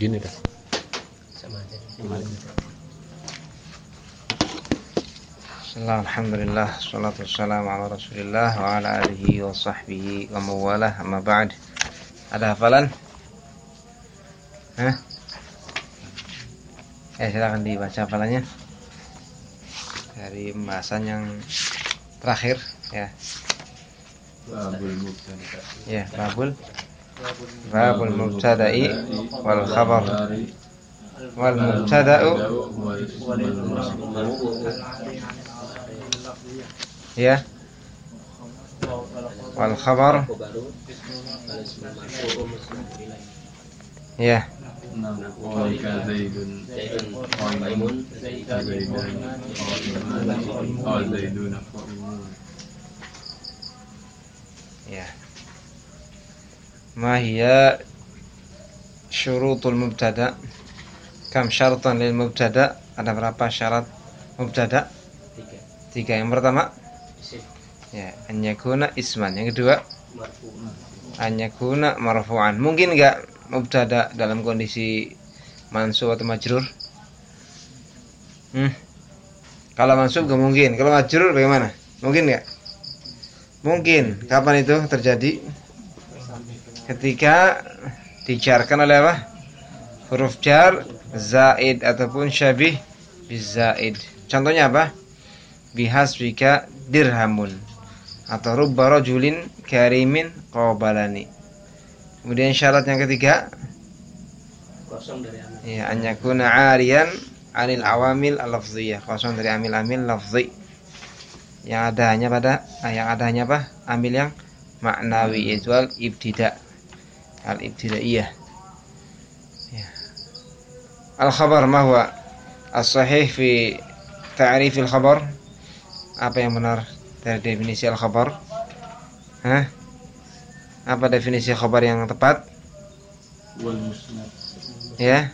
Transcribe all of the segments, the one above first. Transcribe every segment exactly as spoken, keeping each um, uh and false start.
begini dah. Sama aja. Alhamdulillah, salatu wassalamu ala Rasulillah wa ala alihi wa sahbihi wa mawalah, amma ba'd. Ada hafalan? Hah? Eh, silakan dibaca hafalannya dari pembahasan yang terakhir ya. Babul mubtada. Ya, babul babul mubtada'i wal khabar wal mubtada'u ya wal khabar ya Qaulika Zaidun qaimun Zaidan qaimun Zaidun qaimun. ya ma hiya syurutul mubtada, kam syaratan lil mubtada, ada berapa syarat mubtada? Tiga. Tiga. Yang pertama Isim. ya an yakuna isman, yang kedua Marfu. an yakuna marfu'an. Mungkin enggak mubtada dalam kondisi mansub atau majrur? Hmm. Kalau mansub enggak mungkin, kalau majrur bagaimana? Mungkin enggak? Mungkin. Kapan itu terjadi? Ketika dijarkan oleh apa? Huruf jar zaid ataupun syabih bizaid. Contohnya apa? Bihasbika dirhamun atau rubba rajulin karimin qabalani. Kemudian syarat yang ketiga, Kosong dari amal. ya an yakuna 'ariyan 'anil awamil al-lafziyah, kosong dari amil-amil lafzi. Yang ada hanya pada yang ada hanya apa? Amil yang maknawi, yaitu al-ibtida. Al-ibtidaiyah. Ya. Al-khabar ma huwa? As-sahih fi ta'rif al-khabar. Apa yang benar dari definisi al-khabar? Hah? Apa definisi khabar yang tepat? Wal musnad. Ya.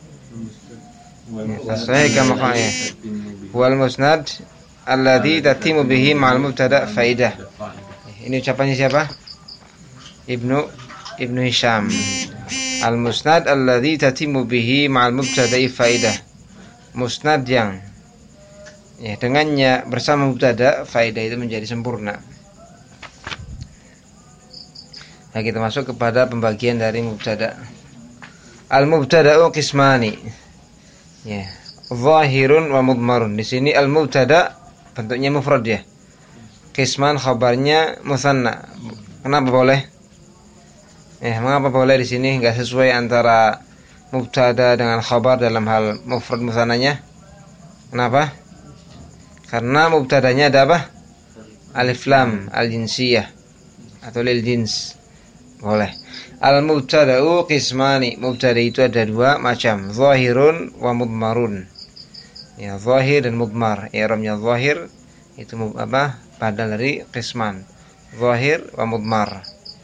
Wal As-sahih kama qala ya. Wal musnad alladhi tatimu bihi ma'al mubtada faidah. Ini ucapannya siapa? Ibnu Ibnu Hisham. Al-musnad alladhi tatimu bihi ma'al mubtada'i faidah. Musnad yang ya dengannya bersama mubtada faidah itu menjadi sempurna. Nah, kita masuk kepada pembagian dari mubtada. Al-mubtada'u qismani. Ya, zahirun wa mudmarun. Di sini al-mubtada bentuknya mufrad ya. Qisman khabarnya musanna. Kenapa boleh? Eh, mengapa boleh di sini enggak sesuai antara mubtada dengan khabar dalam hal mufrad musannanya? Kenapa? Karena mubtadanya ada apa? Alif lam al-jinsiyah atau lil jins. Boleh. Al-mubtada'u qismani. Mubtada itu ada dua macam, zahirun wa mudmarun. Ya, zahir dan mudmar. I'rabnya zahir itu apa? Badal dari qisman. Zahir wa mudmar.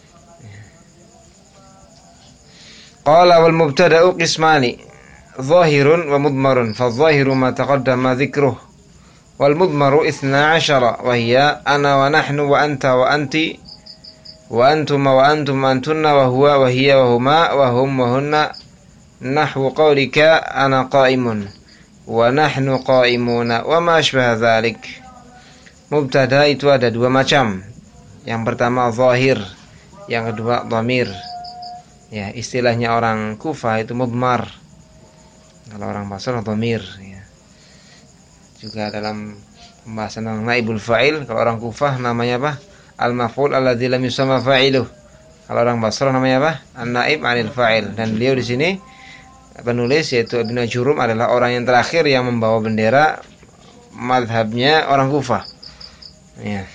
Qala wal mubtada'u qismani, zahirun wa mudmarun. Fa zahiru ma taqaddama dzikruh. Wal mudmaru ithna ashara wa hiya ana wa nahnu wa anta wa anti wa antuma wa antum antunna wa huwa wa hiya wa huma wa hum wa hunna, nahwu qawlika ana qa'imun wa nahnu qa'imuna wa ma ashbaha dzalik. Mubtada itu ada dua macam. Yang pertama zahir, yang kedua dhamir. Ya, istilahnya orang Kufah itu mudmar. Kalau orang Basra dhamir ya. Juga dalam pembahasan tentang naibul fa'il, kalau orang Kufah namanya apa? Al-maf'ul alladzi lam yusamma fa'iluh. Kalau orang Basra namanya apa? An-naib 'anil fa'il. Dan beliau di sini penulis yaitu Ibnu Jurum adalah orang yang terakhir yang membawa bendera mazhabnya orang Kufah. Ya.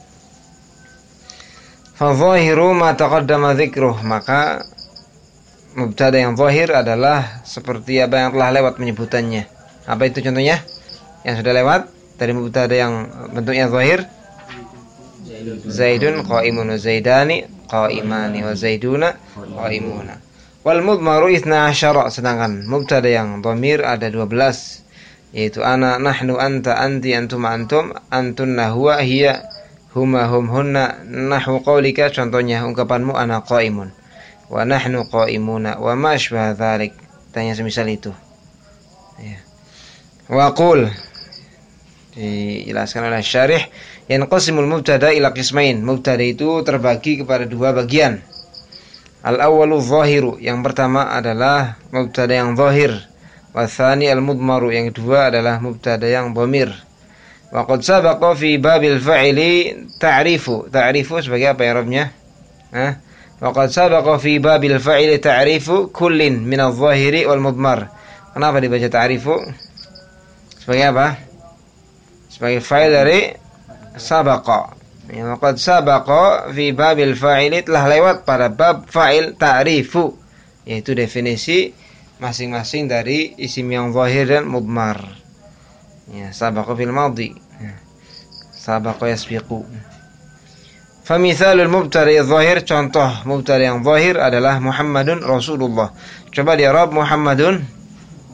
Fa zahiru ma taqaddama dzikruh, maka mubtada yang zahir adalah seperti apa yang telah lewat penyebutannya. Apa itu contohnya? Yang sudah lewat dari mubtada yang bentuknya zahir. Zaidun qa'imun wa zaidani qa'imani wa zaiduna qa'imuna. Wal mudmaru ithna asyara, sedangkan mubtada yang dhamir ada dua belas, yaitu ana, nahnu, anta, anti, antum, antum, antunna, huwa, hiya, huma, hum, hunna. Nahwu qaulika, contohnya ungkapanmu ana qa'imun wa nahnu qa'imuna wa ma asbaha dzalik. tanya semisal itu. Ya. Wa qul, dijelaskan oleh syarih, yanqasimul mubtada ila qismain. Mubtada itu terbagi kepada dua bagian. Al-awwalu zahiru, yang pertama adalah mubtada yang zahir. Wa tsani al-mudmaru, yang kedua adalah mubtada yang dhamir. Wa qad sabaqa fi babil fa'ili ta'rifu. Ta'rifu sebagai apa i'rabnya? Hah? Wa qad sabaqa fi babil fa'ili ta'rifu kullin min adh-dhahiri wal mudmar. Kenapa dibaca ta'rifu? Sebagai apa? Sebagai fa'il dari sabaqa. Ya, waqad sabaqa fi babil fa'ili, telah lewat pada bab fa'il ta'rifu, yaitu definisi masing-masing dari isim yang zahir dan mudmar. Ya, sabaqa fil madhi. Ya. Sabaqa yasbiqu. Fa mithalul mubtada zahir, contoh mubtada yang zahir adalah Muhammadun Rasulullah. Coba di i'rab Muhammadun.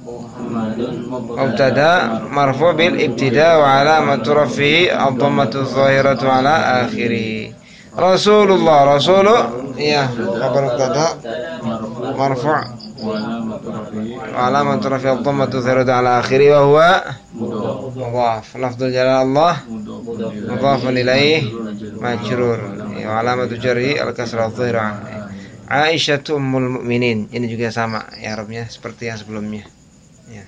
Mubtada marfu bil ibtida wa alamatu rafihi ad-dhammatu adh-dhahiratu ala akhirih. Rasulullah, rasulu ya khabar mubtada marfu wa alamatu rafihi ad-dhammatu adh-dhahiratu ala akhirih wa huwa mudhaf. Lafdzul jalal Allah mudhafun ilaih majrur wa alamatu jarhi al-kasrah adh-dhahirah. Aisyah ummul mukminin, ini juga sama i'rabnya seperti yang sebelumnya. Ya.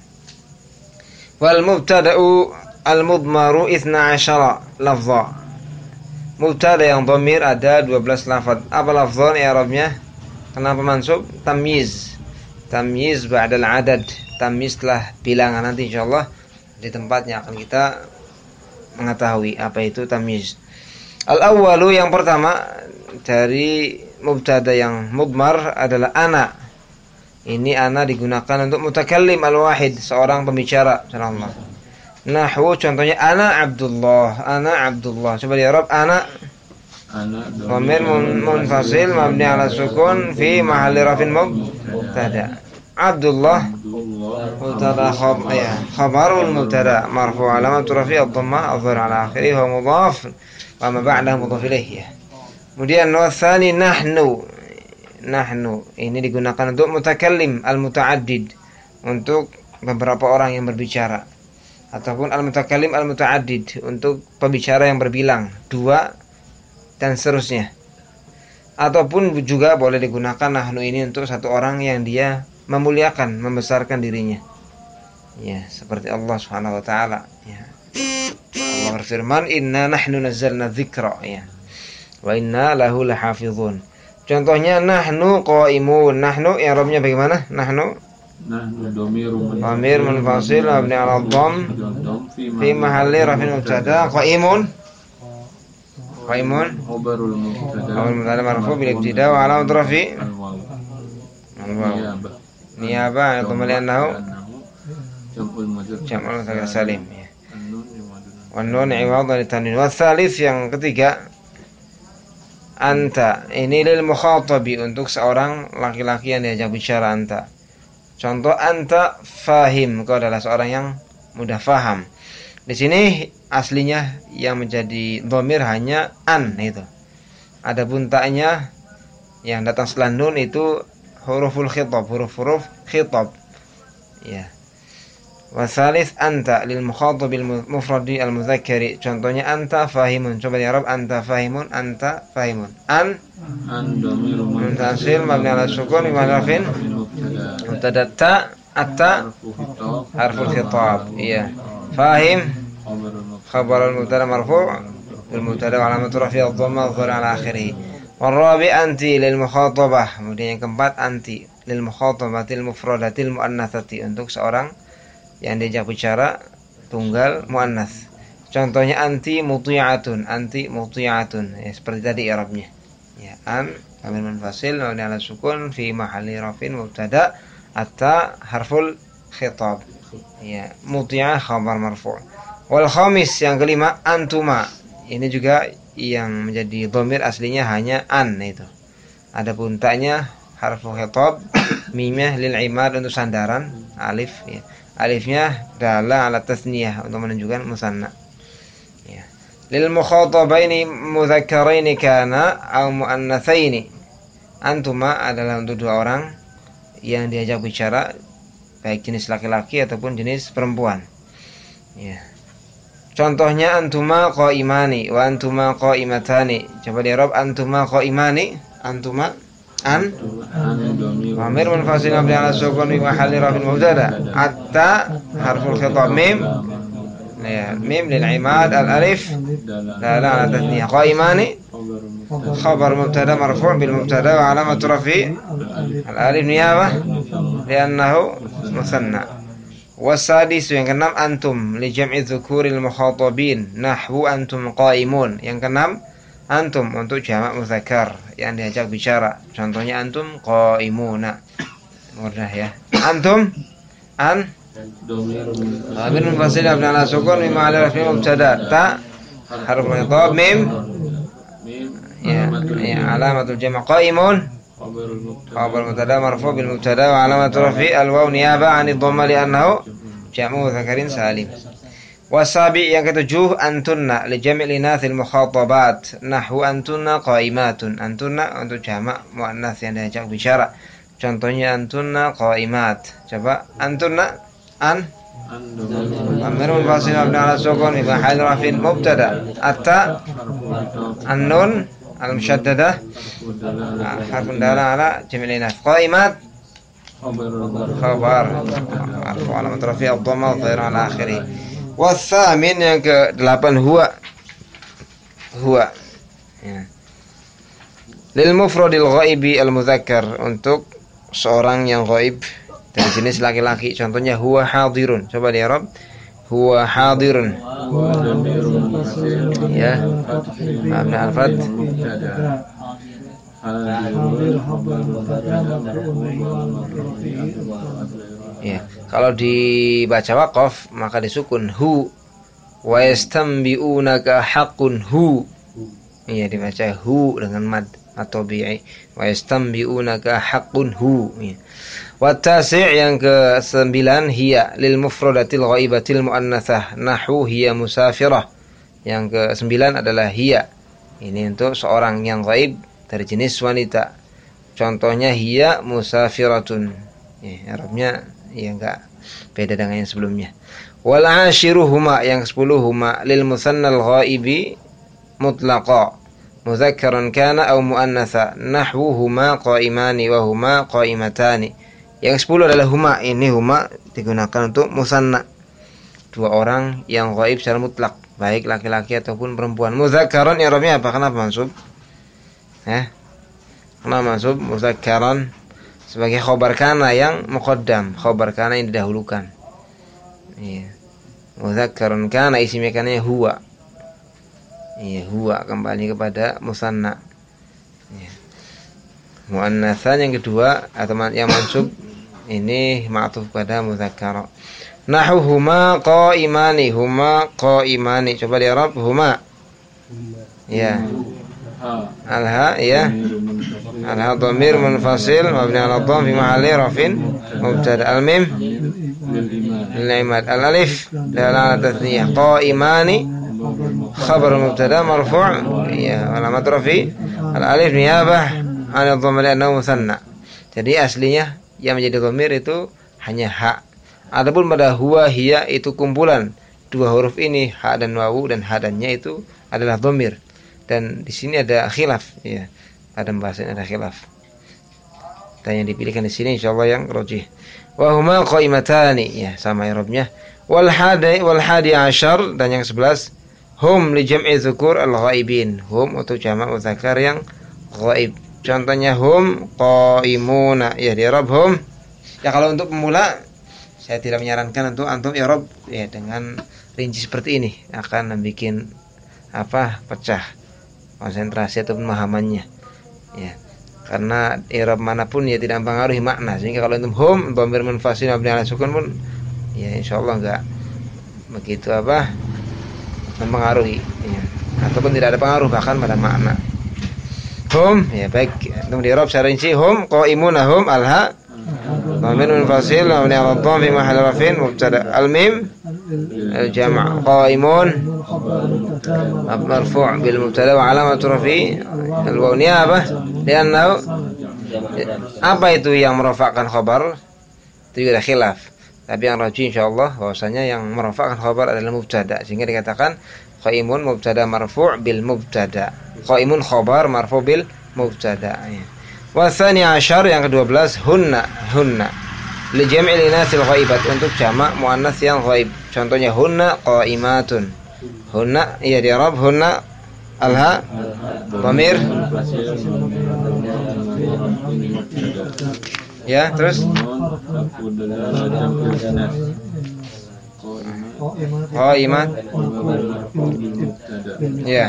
Wal mubtada'u al-mudmaru itsna asyara lafza. Mubtada yang dhamir ada dua belas lafaz. Apa lafzan i'rabnya? Kenapa mansub? Tamyiz. Tamyiz ba'dal adad. Tamyiz setelah bilangan. Nanti insyaallah di tempatnya akan kita mengetahui apa itu tamyiz. Al-awwalu, yang pertama dari mubtada yang mudmar adalah ana. Ini ana digunakan untuk mutakallim al-wahid, seorang pembicara. Subhanallah. Nahwu contohnya ana Abdullah, ana Abdullah. Coba di i'rab ana. Ana dhamir munfasil mabni ala sukun fi mahalli rafin mubtada. Abdullah mubtada khabar, ya, khabarul mubtada marfu alamatu rafi ad-dhammah adh-dhahir ala akhirih wa mudhaf wa ma ba'dahu mudhaf ilaih. Kemudian wa tsani nahnu. Nahnu ini digunakan untuk mutakallim al-muta'addid, untuk beberapa orang yang berbicara, ataupun al-mutakallim al-muta'addid untuk pembicara yang berbilang, dua dan seterusnya. Ataupun juga boleh digunakan nahnu ini untuk satu orang yang dia memuliakan, membesarkan dirinya. Ya, seperti Allah Subhanahu wa taala, ya. Allah berfirman, "Inna nahnu nazzalna dzikra," ya. Wa inna lahu lahafizun. Contohnya nahnu qaimun. Nahnu i'rabnya bagaimana? Nahnu nahnu dhamirun dhamir munfasil mabni 'ala dhamm fi mahalli raf'in mubtada. Qaimun qaimun khabarul mubtada khabar mubtada marfu bil ibtida wa 'alamat rafi al-waw niyaba atau mali'annahu jam'ul mudzakkar salim. Wan nun iwadhan litanwin. Wa tsalits, yang ketiga, anta. Ini lil mukhatabi, untuk seorang laki-laki yang diajak bicara, anta. Contoh anta fahim, kau adalah seorang yang mudah faham. Di sini aslinya yang menjadi dhamir hanya an itu. Adapun ta'nya yang datang setelah nun itu huruful khitab, huruf-huruf khitab. Ya. Wa tsalits anta lil mukhatabil mufradi al mudzakkari. Contohnya anta fahimun. Coba di i'rab anta fahimun, anta fahimun. An an dhamirun munfasil mabni ala sukun wa rafin mubtada. Ta atta harful khitab. Iya. Fahim khabarul mubtada marfu' bil mubtada wa alamatu rafi' ad-dhamma adh-dhahir ala akhirih. Wal rabi' anti lil mukhatabah. Kemudian yang keempat anti lil mukhatabatil mufradatil muannatsati, untuk seorang yang diajak bicara tunggal muannats. Contohnya anti muti'atun, anti muti'atun, ya, seperti tadi i'rabnya. Ya, an dhamir munfasil mabni ala sukun fi mahalli rafin mubtada, atta harful khitab. Ya, muti'ah khabar marfu'. Wal khamis, yang kelima, antuma. Ini juga yang menjadi dhamir aslinya hanya an itu. Adapun ta'nya harful khitab, mimnya lil imad untuk sandaran, alif, ya. Alifnya dalla ala tasniyah untuk menunjukkan musanna. Ya. Lil mukhatabaini mudzakkaraini kana aw muannatsaini. Antuma adalah untuk dua orang yang diajak bicara, baik jenis laki-laki ataupun jenis perempuan. Ya. Contohnya antuma qaimani wa antuma qaimatani. Coba di i'rab antuma qaimani, antuma an dhamir munfasil mabni ala sukun fi mahalli raf'in mubtada. Atta harful khitab mim. Ya, mim lil imad al alif la la ala tathniyah. Qaimani khabar mubtada marfu' bil mubtada wa alamat rafi al alif niyabah li'annahu musanna. Wasadis yang keenam antum li jam'i dzukuril mukhatabin nahwu antum qaimun. Yang keenam antum untuk jamak muzakkar yang diajak bicara. Contohnya antum qaimuna. Mudah ya. Antum an dhamir munfasil mabni ala sukun fi mahalli raf'in mubtada. Ta harf khitab mim. Ya, ya alamatul jam' qaimun khabar mubtada marfu' bil mubtada wa alamatu rafi al waw niyaba 'anid dhamma li annahu jam'u dzakarin salim. Wasabi yang ketujuh antunna li jam'il inathil mukhatabat nahwu antunna qaimatun. Antunna untuk jamak muannats yang diajak bicara. Contohnya antunna qaimat. Coba antunna an dhamir munfasil mabni ala sukun fi mahalli raf'in mubtada. Atta an-nun al-musyaddada harfun dala ala jam'il inath. Qaimat khabar marfu' alamat rafi' ad-dhamma dhahir ala akhirih. Wasamin yang ke delapan huwa huwa ya. Lil mufradil ghaibi al mudzakkar untuk seorang yang ghaib dari jenis laki-laki. Contohnya huwa hadirun. Coba di i'rab huwa hadirun. Ya. Mabni al-fath. Ya, kalau dibaca waqaf maka disukun hu wa yastanbi'unaka haqqun hu. Iya, dibaca hu dengan mad atau bi'i wa yastanbi'unaka haqqun hu. Ya. Wa tasi' yang ke sembilan hiya lil mufradatil ghaibatil muannatsah nahwu hiya musafirah. Yang ke sembilan adalah hiya. Ini untuk seorang yang ghaib dari jenis wanita. Contohnya hiya musafiratun. Ya, Arabnya ya enggak beda dengan yang sebelumnya. Wal ashiruhuma yang sepuluh huma lil musannal ghaibi mutlaqa mudzakkaran kana aw muannatsa nahwuhuma qaimani wa huma qaimatani. Yang sepuluh adalah huma. Ini huma digunakan untuk musanna, dua orang yang ghaib secara mutlak, baik laki-laki ataupun perempuan. Mudzakkaran i'rabnya apa? Kenapa mansub? Eh? Kenapa mansub? Mudzakkaran sebagai khabar kana yang muqaddam, khabar kana yang didahulukan. Iya. Mudzakkarun kana isimnya kana huwa. Iya, huwa kembali kepada musanna. Iya. Muannatsan yang kedua atau yang mansub ini ma'tuf pada mudzakkar. Nahuhuma qaimani, huma qaimani. Coba di i'rab huma. Ya. Alha ya. Alha dhamir munfasil mabni ala dhamm fi mahalli raf'in mubtada. Al-mim lil imad. Al-alif dalalah tathniyah. Qaimani khabar mubtada marfu' ya alamat rafi. Al-alif niyabah 'an dhamm li'annahu musanna. Jadi aslinya yang menjadi dhamir itu hanya ha. Adapun pada huwa hiya itu kumpulan dua huruf ini, ha dan wawu, dan ha dan nya itu adalah dhamir. Dan di sini ada khilaf ya. Pada pembahasan ada khilaf. Dan yang dipilihkan di sini insyaallah yang rajih. Wa huma qaimatani ya sama i'rabnya. Wal hadi wal hadi asyar dan yang sebelas hum li jam'i dzukur al ghaibin. Hum untuk jamak muzakkar yang ghaib. Contohnya hum qaimuna ya di i'rab hum. Ya kalau untuk pemula saya tidak menyarankan untuk antum i'rab ya dengan rinci seperti ini, akan membuat apa pecah konsentrasi atau pemahamannya ya, karena i'rab manapun ya tidak mempengaruhi makna. Sehingga kalau antum hum dhamir munfasil mabni ala sukun pun ya insyaallah enggak begitu apa mempengaruhi ya, ataupun tidak ada pengaruh bahkan pada makna. Hum ya baik antum di i'rab secara rinci hum qaimuna hum alha dhamir munfasil mabni ala dhamm fi mahalli raf'in mubtada. Al-mim al-jam' qaimun marfu' bil mubtada wa alamatu rafi al-waw niyabah li'annahu. Apa itu yang merafa'kan khabar? Itu juga ada khilaf. Tapi yang rajih insyaallah bahwasanya yang merafa'kan khabar adalah mubtada, sehingga dikatakan qaimun mubtada marfu' bil mubtada. Qaimun khabar marfu' bil mubtada. Ya. Wa tsani asyar yang kedua belas hunna hunna li jam'il inasil ghaibat, untuk jamak muannats yang ghaib. Contohnya hunna qaimatun. Hunna ya di Arab hunna alha dhamir ya, terus qaimat ya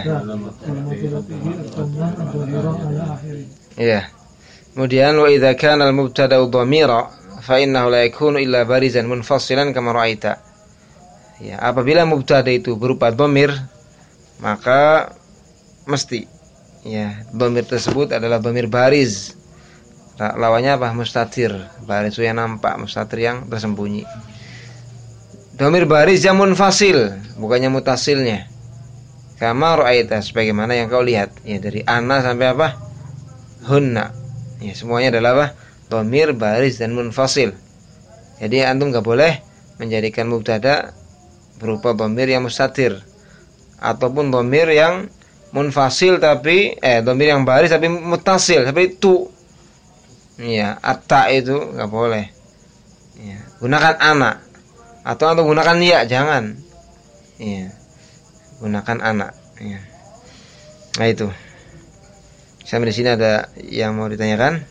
ya. Kemudian wa idza kana al-mubtada'u dhamira fa innahu la yakunu illa barizan munfasilan kama ra'aita. Ya, apabila mubtada itu berupa dhamir, maka mesti ya dhamir tersebut adalah dhamir bariz. Lawannya apa? Mustatir. Bariz itu yang nampak, mustatir yang tersembunyi. Dhamir bariz yang munfasil, bukannya mutasilnya. Kama ra'aita, sebagaimana yang kau lihat. Ya, dari ana sampai apa? Hunna. Ya, semuanya adalah apa? Dhamir bariz dan munfasil. Jadi antum enggak boleh menjadikan mubtada berupa dhamir yang mustatir ataupun dhamir yang munfasil tapi eh dhamir yang baris tapi mutasil, tapi itu ya atta itu enggak boleh. Ya, gunakan ana atau antum gunakan ya, jangan. Ya. Gunakan ana, ya. Nah itu. Sampai di sini ada yang mau ditanyakan?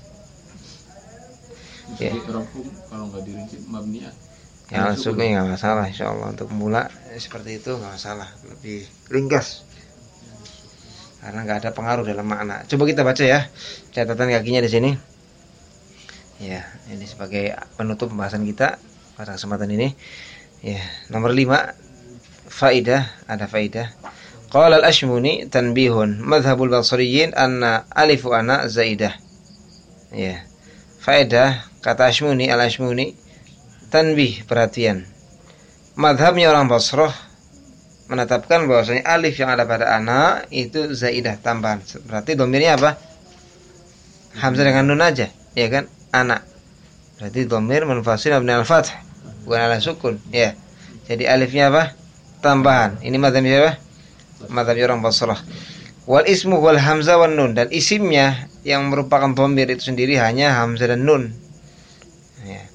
Ya. Kalau enggak dirinci mabni Ya langsung nggak masalah, insyaallah untuk pemula seperti itu nggak masalah, lebih ringkas karena nggak ada pengaruh dalam makna. Coba kita baca ya catatan kakinya di sini. Ya, ini sebagai penutup pembahasan kita pada kesempatan ini. Ya, nomor lima, faidah, ada faidah. Qala al-Ashmuni tanbihun madhhabul basriyin anna alifu ana zaidah. Ya. Faedah kata Ashmuni, al-Ashmuni, tanbih, perhatian. Madhabnya orang Basrah menetapkan bahwasanya alif yang ada pada ana itu zaidah, tambahan. Berarti dhamirnya apa? Hamzah dengan nun aja, ya kan? Ana. Berarti dhamir munfasil mabni al-fath, bukan ala sukun, ya. Jadi alifnya apa? Tambahan. Ini madhabnya apa? Madhabnya orang Basrah. Wal ismu wal hamzah wan nun, dan isimnya yang merupakan dhamir itu sendiri hanya hamzah dan nun. Ya.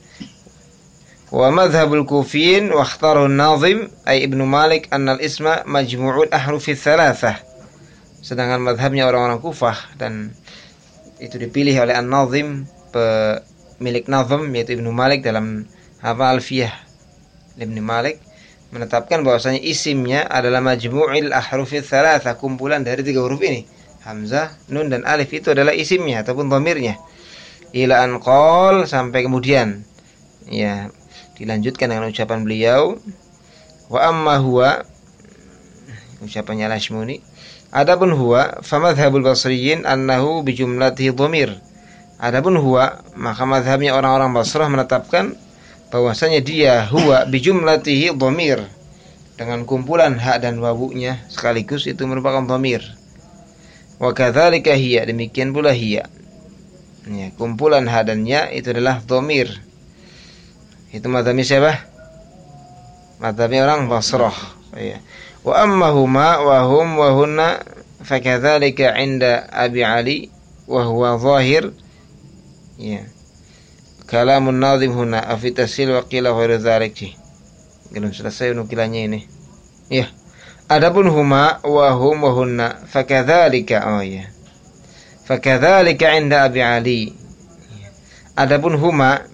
Wa madhhabul kufiyin wa ikhtaru an-nazim ay Ibnu Malik anna al-isma majmu'ul ahrufi tsalatsah. Sedangkan madhabnya orang-orang Kufah, dan itu dipilih oleh an-nazim, pemilik nazm yaitu Ibnu Malik dalam apa Alfiyah Ibnu Malik, menetapkan bahwasanya isimnya adalah majmu'il ahrufi tsalatsah, kumpulan dari tiga huruf ini. Hamzah, nun dan alif itu adalah isimnya ataupun dhamirnya. Ila an qol, sampai kemudian ya dilanjutkan dengan ucapan beliau, wa amma huwa, ucapannya al-Ashmuni, adapun huwa famadhhabul basriyin annahu bijumlatihi dhamir. Adapun huwa, maka madhabnya orang-orang Basrah menetapkan bahwasanya dia huwa bijumlatihi dhamir, dengan kumpulan hak dan wawunya sekaligus itu merupakan dhamir. Wa kadzalika hiya, demikian pula hiya. Ya, kumpulan hak dan ya itu adalah dhamir. Itu madhabnya siapa? Madhabnya orang Basrah. Ya. Wa amma huma wa hum wa hunna fakadzalika 'inda Abi Ali wa huwa zahir. Ya. Kalamun nazim huna afi tasil wa qila ghairu dzalik. Belum selesai nukilannya ini. Ya. Adapun huma wa hum wa hunna fakadzalika, oh ya. Fakadzalika 'inda Abi Ali. Adapun huma,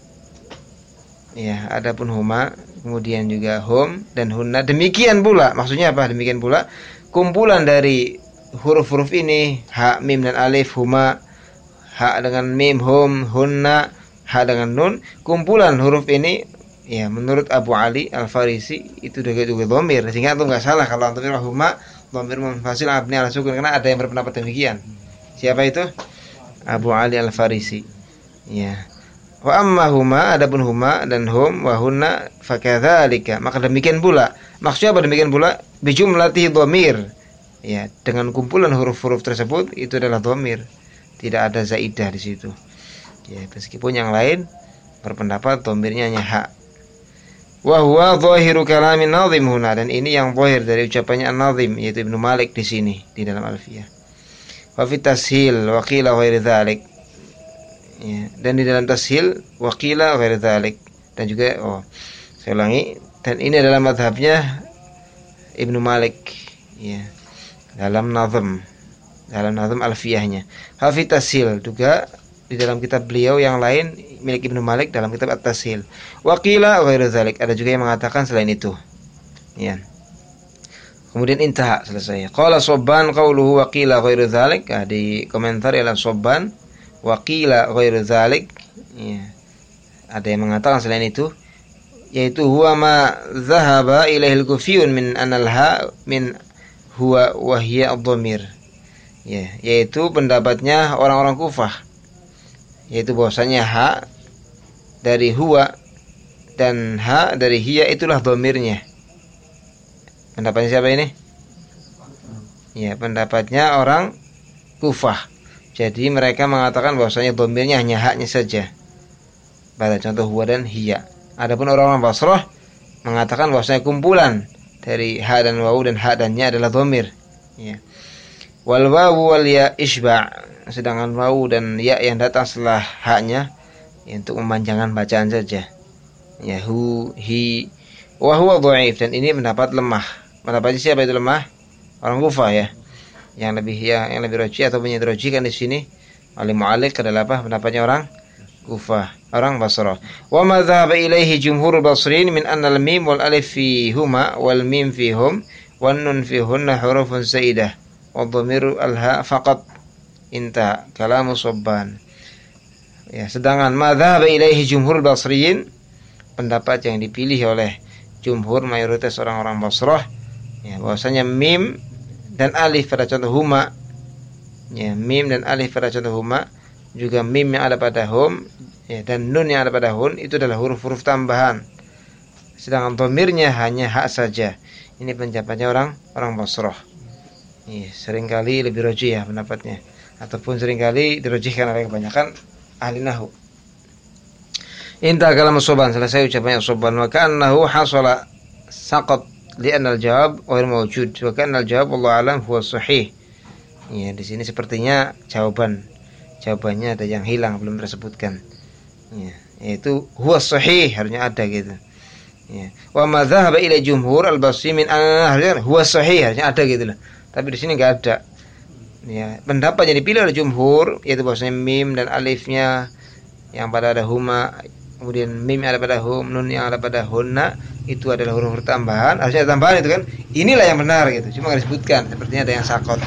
ya, adapun huma, kemudian juga hum dan hunna, demikian pula. Maksudnya apa? Demikian pula kumpulan dari huruf-huruf ini, ha, mim dan alif, huma, ha dengan mim, hum, hunna, ha dengan nun, kumpulan huruf ini ya menurut Abu Ali Al-Farisi itu juga juga dhamir. Sehingga itu enggak salah kalau antum bilang huma dhamir munfasil mabni ala sukun, karena ada yang berpendapat demikian. Siapa itu? Abu Ali Al-Farisi. Ya. Wa amma huma, adapun huma dan hum wa hunna fakadzalika, maka demikian pula. Maksudnya apa demikian pula? Bijumlatihi dhamir. Ya, dengan kumpulan huruf-huruf tersebut itu adalah dhamir. Tidak ada zaidah di situ. Ya, meskipun yang lain berpendapat dhamirnya hanya ha. Wa huwa dhahiru kalamin nazim huna, dan ini yang zahir dari ucapannya an-nazim yaitu Ibnu Malik di sini di dalam Alfiyah. Wa fi tashil wa qila ghairi dzalik. Ya, dan di dalam tashil wa qila ghairi dzalik, dan juga oh saya ulangi, dan ini adalah mazhabnya Ibnu Malik ya dalam nazm dalam nazm Alfiyahnya. Fa fi tashil juga di dalam kitab beliau yang lain milik Ibnu Malik dalam kitab At-Tashil. Wa qila ghairu dzalik, ada juga yang mengatakan selain itu. Ya. Kemudian intaha, selesai. Qala Sobban qauluhu wa qila ghairu dzalik. Nah, di komentar ialah Sobban wa qila ghairu dzalik. Ya. Ada yang mengatakan selain itu, yaitu huwa ma dhahaba ilaihil kufiyun min analha min huwa wa hiya ad-dhamir. Ya, yaitu pendapatnya orang-orang Kufah, yaitu bahwasanya ha dari huwa dan ha dari hiya itulah dhamirnya. Pendapatnya siapa ini? Ya, pendapatnya orang Kufah. Jadi mereka mengatakan bahwasanya dhamirnya hanya haknya saja. Pada contoh huwa dan hiya. Adapun orang-orang Basrah mengatakan bahwasanya kumpulan dari ha dan wawu dan ha dan nya adalah dhamir. Ya. Wal wawu wal ya isba', sedangkan wawu dan ya yang datang setelah haknya ya, untuk memanjangkan bacaan saja. Ya, hu, hi, wa huwa dhaif, dan ini mendapat lemah. Pendapatnya siapa itu lemah? Orang Kufah ya. Yang lebih ya, yang lebih rajih atau punya kan di sini oleh mu'alliq adalah apa? Pendapatnya orang Kufah, orang Basrah. Wa ma dhahaba ilaihi jumhurul basrin min anna al-mim wal alif fi huma wal mim fi hum wan nun fi hunna hurufun saidah wa dhamiru al-ha faqat. Inta kalamu Sobban. Ya, sedangkan ma dhahaba ilaihi jumhurul basriyin, pendapat yang dipilih oleh jumhur mayoritas orang-orang Basrah, ya, bahwasanya mim dan alif pada contoh huma, ya, mim dan alif pada contoh huma, juga mim yang ada pada hum, ya, dan nun yang ada pada hun itu adalah huruf-huruf tambahan. Sedangkan dhamirnya hanya hak saja. Ini pendapatnya orang orang Basrah. Ya, seringkali lebih rajih ya pendapatnya, ataupun seringkali dirajihkan oleh kebanyakan ahli nahwu. Inta kalam Sobban, selesai ucapannya Sobban. Wa ka'annahu hasala saqat li'anna al-jawab ghair mawjud wa ka'anna al-jawab wallahu alam huwa sahih. Ya, di sini sepertinya jawaban jawabannya ada yang hilang belum tersebutkan. Ya, yaitu huwa sahih, harusnya ada gitu. Ya. Wa ma dhahaba ila jumhur al-basri min ahli huwa sahih, harusnya ada gitu loh. Tapi di sini enggak ada. Ya, pendapat yang dipilih oleh jumhur yaitu bahwasanya mim dan alifnya yang pada ada huma, kemudian mim yang ada pada hum, nun yang ada pada hunna, itu adalah huruf tambahan, harusnya ada tambahan itu kan. Inilah yang benar gitu. Cuma enggak disebutkan, sepertinya ada yang sakot.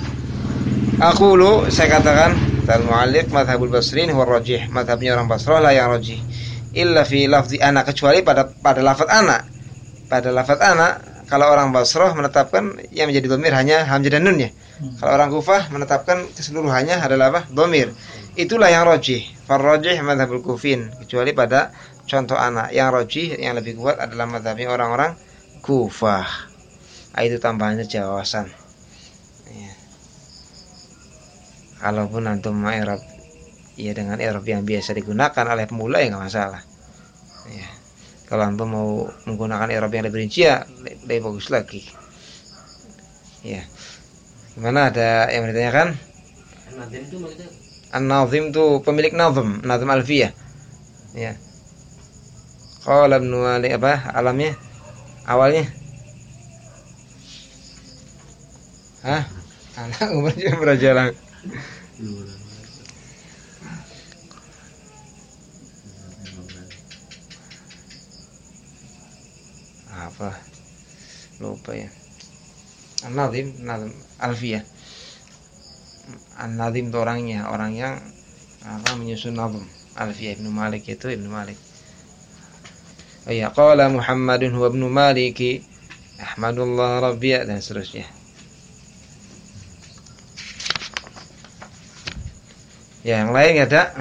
Aku lu saya katakan tal mu'alliq madhabul basrin huwa rajih, madhabnya orang Basrah lah yang rajih. Illa fi lafzi ana, kecuali pada pada lafaz ana. Pada lafaz ana kalau orang Basrah menetapkan yang menjadi dhamir hanya hamzah dan nunnya. Hmm. Kalau orang Kufah menetapkan keseluruhannya adalah apa? Dhamir. Itulah yang rajih. Far rajih madhabul kufin, kecuali pada contoh ana. Yang rajih yang lebih kuat adalah madhabnya orang-orang Kufah. Itu tambahannya jawasan. Ya. Kalaupun antum ma'irab ya dengan i'rab yang biasa digunakan oleh pemula ya enggak masalah. Ya. Kalau antum mau menggunakan i'rab yang lebih rinci ya lebih bagus lagi. Ya. Gimana, ada yang ditanyakan? An-Nazim itu maksudnya? An-Nazim itu pemilik nazm, nazm Alfiyah. Ya. Qala Ibnu Malik apa alamnya? Awalnya? Hah? Anak umurnya berjalan. Apa? Lupa ya. An-Nazim, nazm Alfiyah. An-Nazim itu orangnya, orang yang apa menyusun nazm Alfiyah. Ibnu Malik itu Ibnu Malik. Oh ya, qala Muhammadun huwa Ibnu Maliki Ahmadullah Rabbiya, dan seterusnya. Ya, yang lain ada.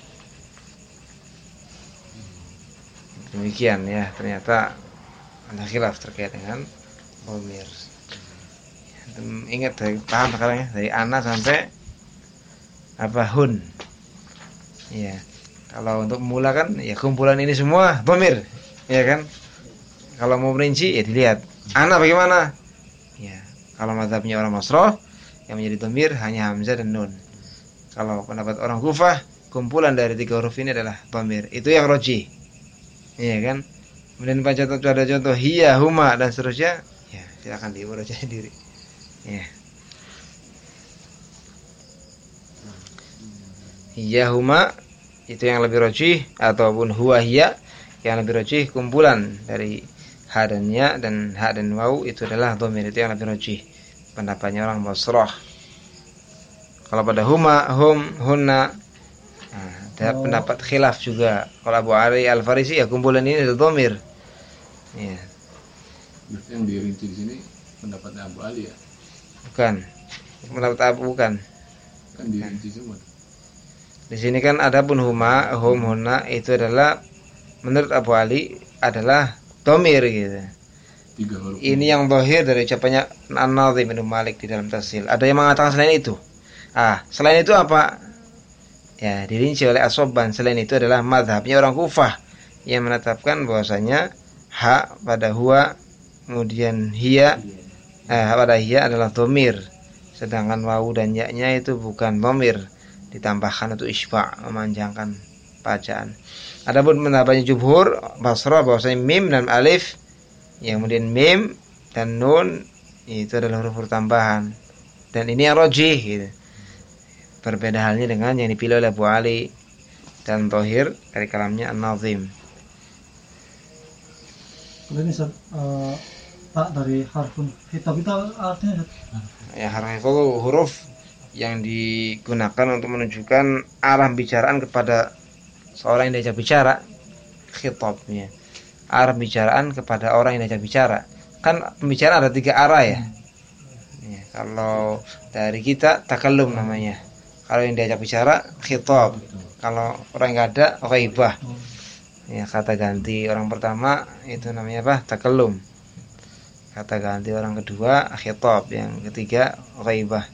Demikian ya, ternyata ada khilaf terkait dengan dhamir. Ingat, dari paham sekarang ya, dari ana sampai apa hun. Ya. Kalau untuk pemula kan ya kumpulan ini semua dhamir, ya kan? Kalau mau merinci ya dilihat. Ana bagaimana? Ya, kalau mazhabnya orang Basrah yang menjadi dhamir hanya hamzah dan nun. Kalau pendapat orang Kufah, kumpulan dari tiga huruf ini adalah dhamir. Itu yang rajih. Iya kan? Kemudian pada contoh ada contoh hiya, huma dan seterusnya, ya silakan dibaca sendiri. Ya. Hiya, huma itu yang lebih rajih, ataupun huwa hiya yang lebih rajih, kumpulan dari ha dan ya dan ha dan waw itu adalah dhamir, itu yang lebih rajih pendapatnya orang Basrah. Kalau pada huma, hum, hunna, nah, ada oh. pendapat khilaf juga. Kalau Abu Ali Al-Farisi ya kumpulan ini adalah dhamir. Ya. Yang dirinci di sini pendapatnya Abu Ali ya? Bukan. Pendapat Abu bukan. Kan dirinci semua. Di sini kan ada pun huma, hum, hunna itu adalah menurut Abu Ali adalah dhamir gitu. Tiga huruf. Ini yang zahir dari ucapannya An-Nadhim bin Malik di dalam Tafsir. Ada yang mengatakan selain itu. Ah, selain itu apa? Ya, dirinci oleh As-Sabban. Selain itu adalah mazhabnya orang Kufah yang menetapkan bahwasanya ha pada huwa, kemudian hiya, eh, pada hiya adalah dhamir, sedangkan wawu dan ya-nya itu bukan dhamir, ditambahkan untuk isba', memanjangkan bacaan. Adapun pendapat jumhur Basrah bahwasanya mim dan alif, yang kemudian mim dan nun itu adalah huruf tambahan, dan ini yang rajih gitu. Berbeda halnya dengan yang dipilih oleh Abu Ali dan Thahir dari kalamnya An-Nazim. Ini uh, tak dari harfun hitab itu artinya ya, harf itu huruf yang digunakan untuk menunjukkan arah bicaraan kepada seorang yang diajak bicara, khitabnya. Arah bicaraan kepada orang yang diajak bicara. Kan pembicaraan ada tiga arah ya. Ya, kalau dari kita takallum namanya. Kalau yang diajak bicara khitab. Kalau orang yang ada ghaibah. Ya, kata ganti orang pertama itu namanya apa? Takallum. Kata ganti orang kedua khitab, yang ketiga ghaibah.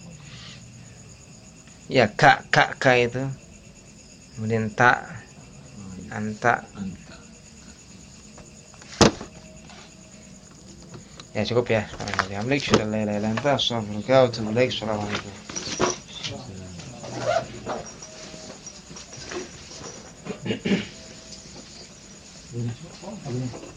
Ya, ka ka ka itu. Kemudian ta, anta. Ya cukup ya. Alhamdulillah. Assalamualaikum. Thank you.